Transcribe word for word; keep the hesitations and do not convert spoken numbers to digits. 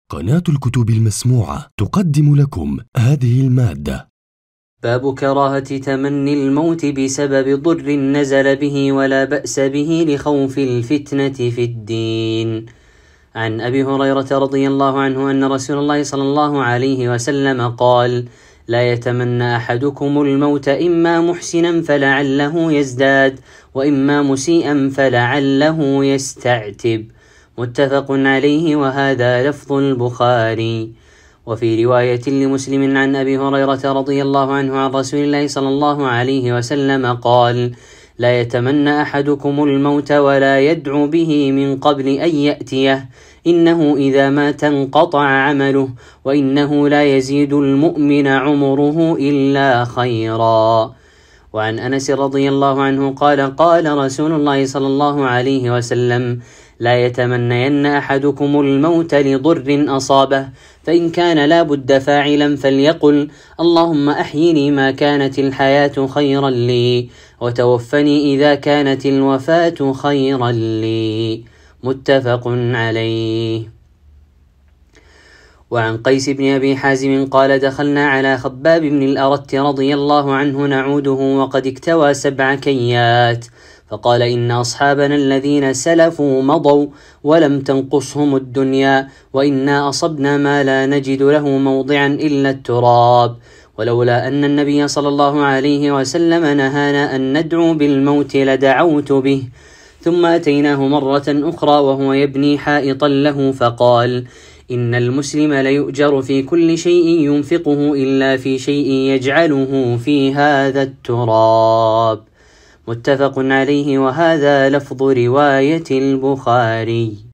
قناة الكتب المسموعة تقدم لكم هذه المادة. باب كراهة تمني الموت بسبب ضر نزل به ولا بأس به لخوف الفتنة في الدين. عن أبي هريرة رضي الله عنه أن رسول الله صلى الله عليه وسلم قال: لا يتمنى أحدكم الموت إما محسنا فلعله يزداد وإما مسيئا فلعله يستعتب. متفق عليه، وهذا لفظ البخاري. وفي رواية لمسلم عن أبي هريرة رضي الله عنه عن رسول الله صلى الله عليه وسلم قال: لا يتمنى أحدكم الموت ولا يدعو به من قبل أن يأتيه، إنه إذا مات انقطع عمله، وإنه لا يزيد المؤمن عمره إلا خيرا. وعن أنس رضي الله عنه قال: قال رسول الله صلى الله عليه وسلم: لا يتمنين أحدكم الموت لضر أصابه، فإن كان لا بد فاعلا فليقل: اللهم أحيني ما كانت الحياة خيرا لي، وتوفني إذا كانت الوفاة خيرا لي. متفق عليه. وعن قيس بن أبي حازم قال: دخلنا على خباب بن الأرت رضي الله عنه نعوده وقد اكتوى سبع كيات، فقال: إن أصحابنا الذين سلفوا مضوا ولم تنقصهم الدنيا، وإنا أصبنا ما لا نجد له موضعا إلا التراب، ولولا أن النبي صلى الله عليه وسلم نهانا أن ندعو بالموت لدعوت به. ثم أتيناه مرة أخرى وهو يبني حائطا له، فقال: إن المسلم ليؤجر في كل شيء ينفقه إلا في شيء يجعله في هذا التراب. متفق عليه، وهذا لفظ رواية البخاري.